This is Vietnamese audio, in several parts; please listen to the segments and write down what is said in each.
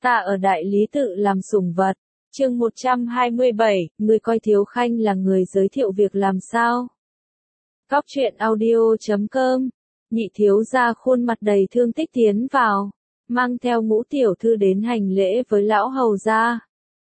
Ta ở đại lý tự làm sủng vật. Chương 127, người coi Thiếu Khanh là người giới thiệu việc làm sao? Cóc truyện audio.com. Nhị thiếu gia khuôn mặt đầy thương tích tiến vào, mang theo Ngũ tiểu thư đến hành lễ với lão hầu gia.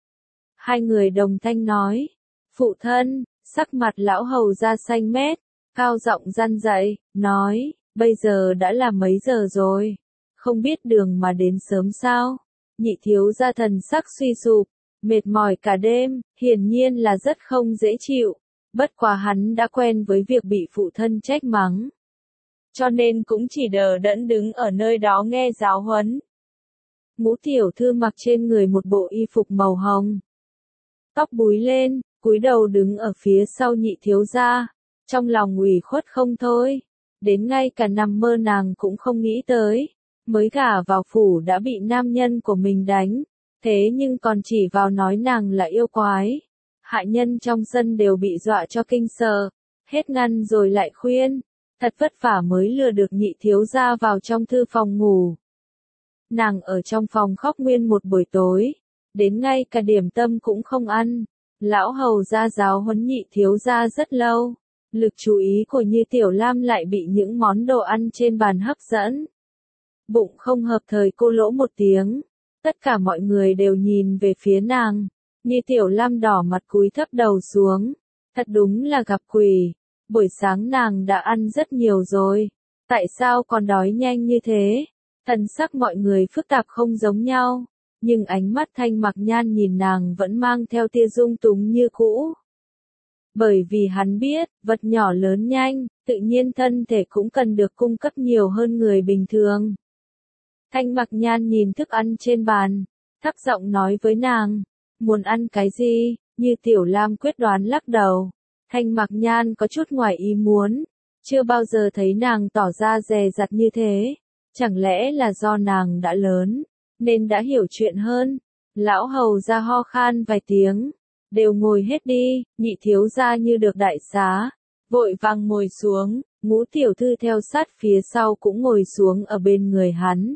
Hai người đồng thanh nói, phụ thân. Sắc mặt lão hầu gia xanh mét, cao giọng răn dạy, nói, bây giờ đã là mấy giờ rồi, không biết đường mà đến sớm sao? Nhị thiếu gia thần sắc suy sụp, mệt mỏi cả đêm, hiển nhiên là rất không dễ chịu, bất quá hắn đã quen với việc bị phụ thân trách mắng, cho nên cũng chỉ đờ đẫn đứng ở nơi đó nghe giáo huấn. Ngũ tiểu thư mặc trên người một bộ y phục màu hồng, tóc búi lên, cúi đầu đứng ở phía sau nhị thiếu gia, trong lòng ủy khuất không thôi, đến ngay cả nằm mơ nàng cũng không nghĩ tới, mới gả vào phủ đã bị nam nhân của mình đánh, thế nhưng còn chỉ vào nói nàng là yêu quái. Hạ nhân trong sân đều bị dọa cho kinh sợ, hết ngăn rồi lại khuyên, thật vất vả mới lừa được nhị thiếu gia vào trong thư phòng ngủ. Nàng ở trong phòng khóc nguyên một buổi tối, đến ngay cả điểm tâm cũng không ăn. Lão hầu gia giáo huấn nhị thiếu gia rất lâu, lực chú ý của Như Tiểu Lam lại bị những món đồ ăn trên bàn hấp dẫn. Bụng không hợp thời cô lỗ một tiếng, tất cả mọi người đều nhìn về phía nàng, Như Tiểu Lam đỏ mặt cúi thấp đầu xuống, thật đúng là gặp quỷ, buổi sáng nàng đã ăn rất nhiều rồi, tại sao còn đói nhanh như thế? Thần sắc mọi người phức tạp không giống nhau. Nhưng ánh mắt Thanh Mặc Nhan nhìn nàng vẫn mang theo tia dung túng như cũ. Bởi vì hắn biết, vật nhỏ lớn nhanh, tự nhiên thân thể cũng cần được cung cấp nhiều hơn người bình thường. Thanh Mặc Nhan nhìn thức ăn trên bàn, thấp giọng nói với nàng, muốn ăn cái gì? Như Tiểu Lam quyết đoán lắc đầu. Thanh Mặc Nhan có chút ngoài ý muốn, chưa bao giờ thấy nàng tỏ ra dè dặt như thế, chẳng lẽ là do nàng đã lớn nên đã hiểu chuyện hơn. Lão hầu gia ho khan vài tiếng, đều ngồi hết đi, nhị thiếu gia như được đại xá, vội vàng ngồi xuống, Ngũ tiểu thư theo sát phía sau cũng ngồi xuống ở bên người hắn.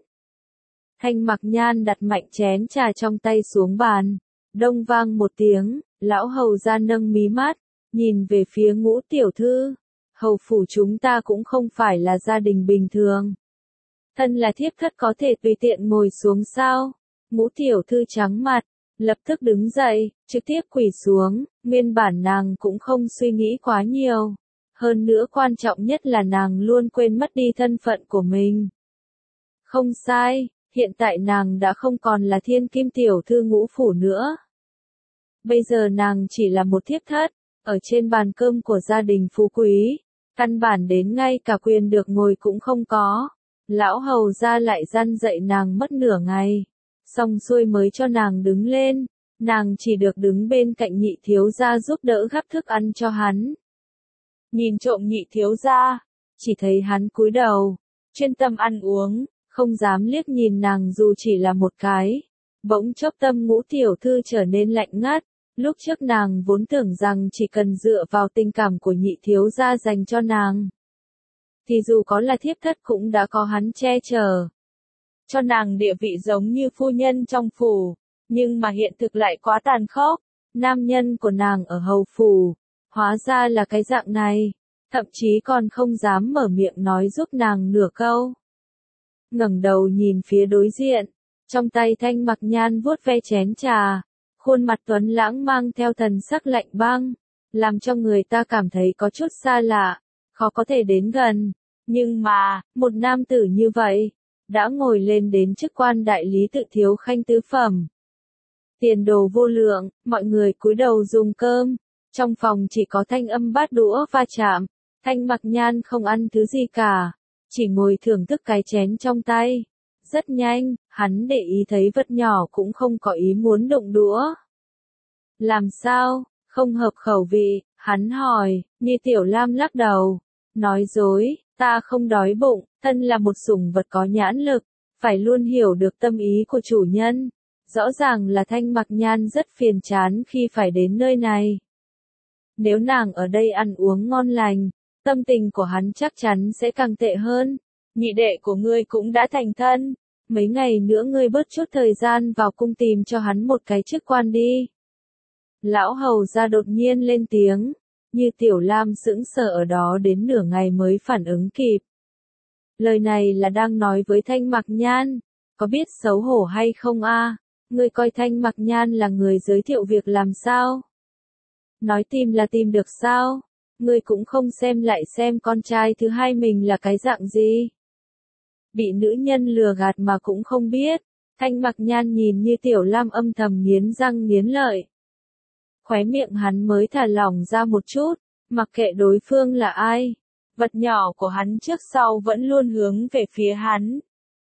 Thanh Mặc Nhan đặt mạnh chén trà trong tay xuống bàn, đông vang một tiếng, lão hầu gia nâng mí mắt, nhìn về phía Ngũ tiểu thư, hầu phủ chúng ta cũng không phải là gia đình bình thường. Thân là thiếp thất có thể tùy tiện ngồi xuống sao? Ngũ tiểu thư trắng mặt, lập tức đứng dậy, trực tiếp quỳ xuống, nguyên bản nàng cũng không suy nghĩ quá nhiều. Hơn nữa quan trọng nhất là nàng luôn quên mất đi thân phận của mình. Không sai, hiện tại nàng đã không còn là thiên kim tiểu thư Ngũ phủ nữa. Bây giờ nàng chỉ là một thiếp thất, ở trên bàn cơm của gia đình phú quý, căn bản đến ngay cả quyền được ngồi cũng không có. Lão hầu gia lại răn dạy nàng mất nửa ngày, xong xuôi mới cho nàng đứng lên, nàng chỉ được đứng bên cạnh nhị thiếu gia giúp đỡ gắp thức ăn cho hắn. Nhìn trộm nhị thiếu gia, chỉ thấy hắn cúi đầu, chuyên tâm ăn uống, không dám liếc nhìn nàng dù chỉ là một cái. Bỗng chốc tâm Ngũ tiểu thư trở nên lạnh ngắt, lúc trước nàng vốn tưởng rằng chỉ cần dựa vào tình cảm của nhị thiếu gia dành cho nàng, thì dù có là thiếp thất cũng đã có hắn che chở, cho nàng địa vị giống như phu nhân trong phủ, nhưng mà hiện thực lại quá tàn khốc, nam nhân của nàng ở hầu phủ, hóa ra là cái dạng này, thậm chí còn không dám mở miệng nói giúp nàng nửa câu. Ngẩng đầu nhìn phía đối diện, trong tay Thanh Mặc Nhan vuốt ve chén trà, khuôn mặt tuấn lãng mang theo thần sắc lạnh băng, làm cho người ta cảm thấy có chút xa lạ, khó có thể đến gần, nhưng mà, một nam tử như vậy, đã ngồi lên đến chức quan đại lý tự Thiếu Khanh tứ phẩm. Tiền đồ vô lượng, mọi người cúi đầu dùng cơm, trong phòng chỉ có thanh âm bát đũa va chạm, Thanh Mặc Nhan không ăn thứ gì cả, chỉ ngồi thưởng thức cái chén trong tay. Rất nhanh, hắn để ý thấy vật nhỏ cũng không có ý muốn đụng đũa. Làm sao, không hợp khẩu vị, hắn hỏi, Như Tiểu Lam lắc đầu, nói dối, ta không đói bụng, thân là một sủng vật có nhãn lực, phải luôn hiểu được tâm ý của chủ nhân. Rõ ràng là Thanh Mặc Nhan rất phiền chán khi phải đến nơi này. Nếu nàng ở đây ăn uống ngon lành, tâm tình của hắn chắc chắn sẽ càng tệ hơn. Nhị đệ của ngươi cũng đã thành thân, mấy ngày nữa ngươi bớt chút thời gian vào cung tìm cho hắn một cái chức quan đi. Lão hầu gia đột nhiên lên tiếng, Như Tiểu Lam sững sờ ở đó đến nửa ngày mới phản ứng kịp. Lời này là đang nói với Thanh Mặc Nhan, có biết xấu hổ hay không a? Ngươi coi Thanh Mặc Nhan là người giới thiệu việc làm sao? Nói tìm là tìm được sao? Ngươi cũng không xem lại xem con trai thứ hai mình là cái dạng gì. Bị nữ nhân lừa gạt mà cũng không biết. Thanh Mặc Nhan nhìn Như Tiểu Lam âm thầm nghiến răng nghiến lợi. Khóe miệng hắn mới thả lỏng ra một chút, mặc kệ đối phương là ai. Vật nhỏ của hắn trước sau vẫn luôn hướng về phía hắn.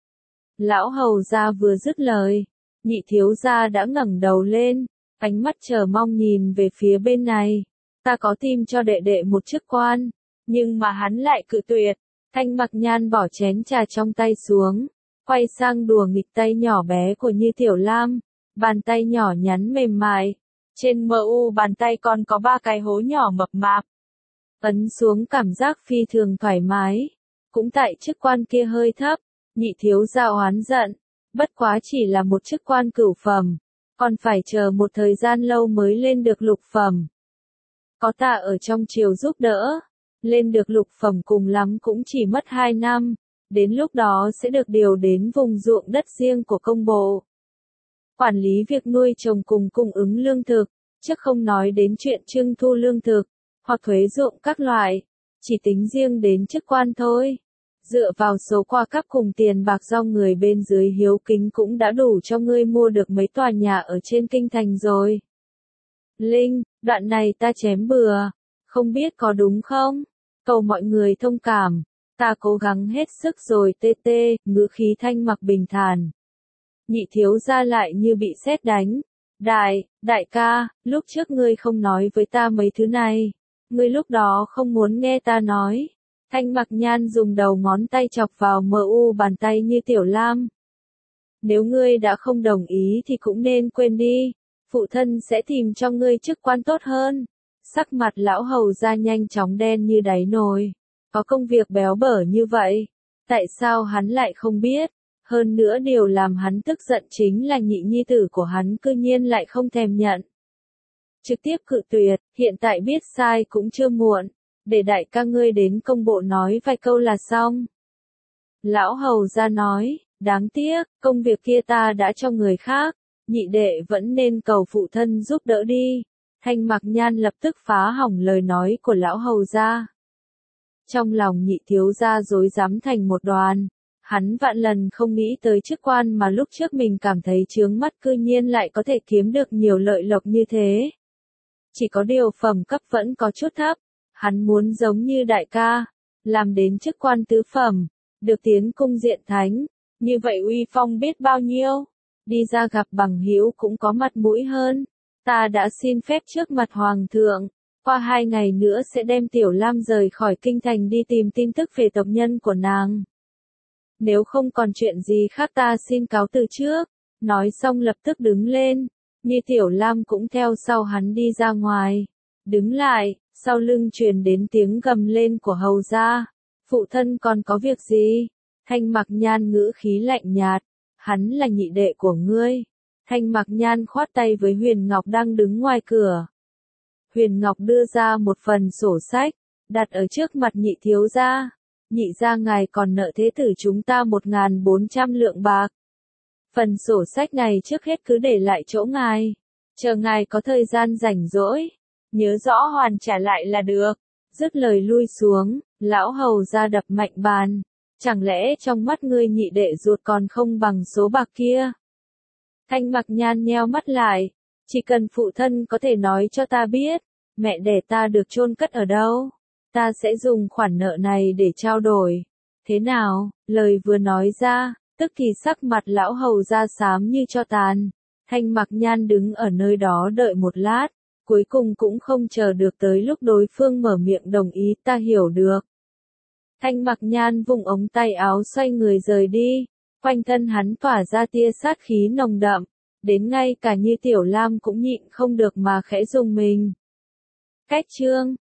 Lão hầu gia vừa dứt lời, nhị thiếu gia đã ngẩng đầu lên, ánh mắt chờ mong nhìn về phía bên này. Ta có tìm cho đệ đệ một chức quan, nhưng mà hắn lại cự tuyệt. Thanh Mặc Nhan bỏ chén trà trong tay xuống, quay sang đùa nghịch tay nhỏ bé của Như Tiểu Lam, bàn tay nhỏ nhắn mềm mại. Trên mu bàn tay còn có 3 cái hố nhỏ mập mạp. Ấn xuống cảm giác phi thường thoải mái. Cũng tại chức quan kia hơi thấp, nhị thiếu gia oán giận. Bất quá chỉ là một chức quan cửu phẩm, còn phải chờ một thời gian lâu mới lên được lục phẩm. Có ta ở trong triều giúp đỡ, lên được lục phẩm cùng lắm cũng chỉ mất 2 năm, đến lúc đó sẽ được điều đến vùng ruộng đất riêng của công bộ. Quản lý việc nuôi trồng cùng cung ứng lương thực, chứ không nói đến chuyện trưng thu lương thực, hoặc thuế ruộng các loại, chỉ tính riêng đến chức quan thôi. Dựa vào số qua cấp cùng tiền bạc do người bên dưới hiếu kính cũng đã đủ cho ngươi mua được mấy tòa nhà ở trên kinh thành rồi. Linh, đoạn này ta chém bừa, không biết có đúng không? Cầu mọi người thông cảm, ta cố gắng hết sức rồi tê tê, ngữ khí Thanh Mặc bình thản. Nhị thiếu gia lại như bị sét đánh. Đại ca, lúc trước ngươi không nói với ta mấy thứ này. Ngươi lúc đó không muốn nghe ta nói. Thanh Mặc Nhan dùng đầu ngón tay chọc vào mu bàn tay Như Tiểu Lam. Nếu ngươi đã không đồng ý thì cũng nên quên đi. Phụ thân sẽ tìm cho ngươi chức quan tốt hơn. Sắc mặt lão hầu gia nhanh chóng đen như đáy nồi. Có công việc béo bở như vậy. Tại sao hắn lại không biết? Hơn nữa điều làm hắn tức giận chính là nhị nhi tử của hắn cư nhiên lại không thèm nhận. Trực tiếp cự tuyệt, hiện tại biết sai cũng chưa muộn, để đại ca ngươi đến công bộ nói vài câu là xong. Lão hầu gia nói, đáng tiếc, công việc kia ta đã cho người khác, nhị đệ vẫn nên cầu phụ thân giúp đỡ đi. Thanh Mặc Nhan lập tức phá hỏng lời nói của lão hầu gia. Trong lòng nhị thiếu gia rối rắm thành một đoàn. Hắn vạn lần không nghĩ tới chức quan mà lúc trước mình cảm thấy chướng mắt cư nhiên lại có thể kiếm được nhiều lợi lộc như thế. Chỉ có điều phẩm cấp vẫn có chút thấp, hắn muốn giống như đại ca, làm đến chức quan tứ phẩm, được tiến cung diện thánh, như vậy uy phong biết bao nhiêu, đi ra gặp bằng hữu cũng có mặt mũi hơn. Ta đã xin phép trước mặt hoàng thượng, qua 2 ngày nữa sẽ đem Tiểu Lam rời khỏi kinh thành đi tìm tin tức về tộc nhân của nàng. Nếu không còn chuyện gì khác ta xin cáo từ trước. Nói xong lập tức đứng lên. Như Tiểu Lam cũng theo sau hắn đi ra ngoài. Đứng lại, sau lưng truyền đến tiếng gầm lên của hầu gia. Phụ thân còn có việc gì? Thanh Mặc Nhan ngữ khí lạnh nhạt. Hắn là nhị đệ của ngươi. Thanh Mặc Nhan khoát tay với Huyền Ngọc đang đứng ngoài cửa. Huyền Ngọc đưa ra một phần sổ sách, đặt ở trước mặt nhị thiếu gia. Nhị gia ngài còn nợ thế tử chúng ta 1.400 lượng bạc. Phần sổ sách này trước hết cứ để lại chỗ ngài. Chờ ngài có thời gian rảnh rỗi. Nhớ rõ hoàn trả lại là được. Dứt lời lui xuống, lão hầu ra đập mạnh bàn. Chẳng lẽ trong mắt ngươi nhị đệ ruột còn không bằng số bạc kia? Thanh Mặc Nhan nheo mắt lại. Chỉ cần phụ thân có thể nói cho ta biết, mẹ đẻ ta được chôn cất ở đâu? Ta sẽ dùng khoản nợ này để trao đổi. Thế nào? Lời vừa nói ra, tức thì sắc mặt lão hầu ra xám như tro tàn. Thanh Mặc Nhan đứng ở nơi đó đợi một lát, cuối cùng cũng không chờ được tới lúc đối phương mở miệng đồng ý, ta hiểu được. Thanh Mặc Nhan vùng ống tay áo xoay người rời đi, quanh thân hắn tỏa ra tia sát khí nồng đậm, đến ngay cả Như Tiểu Lam cũng nhịn không được mà khẽ rùng mình. Cách chương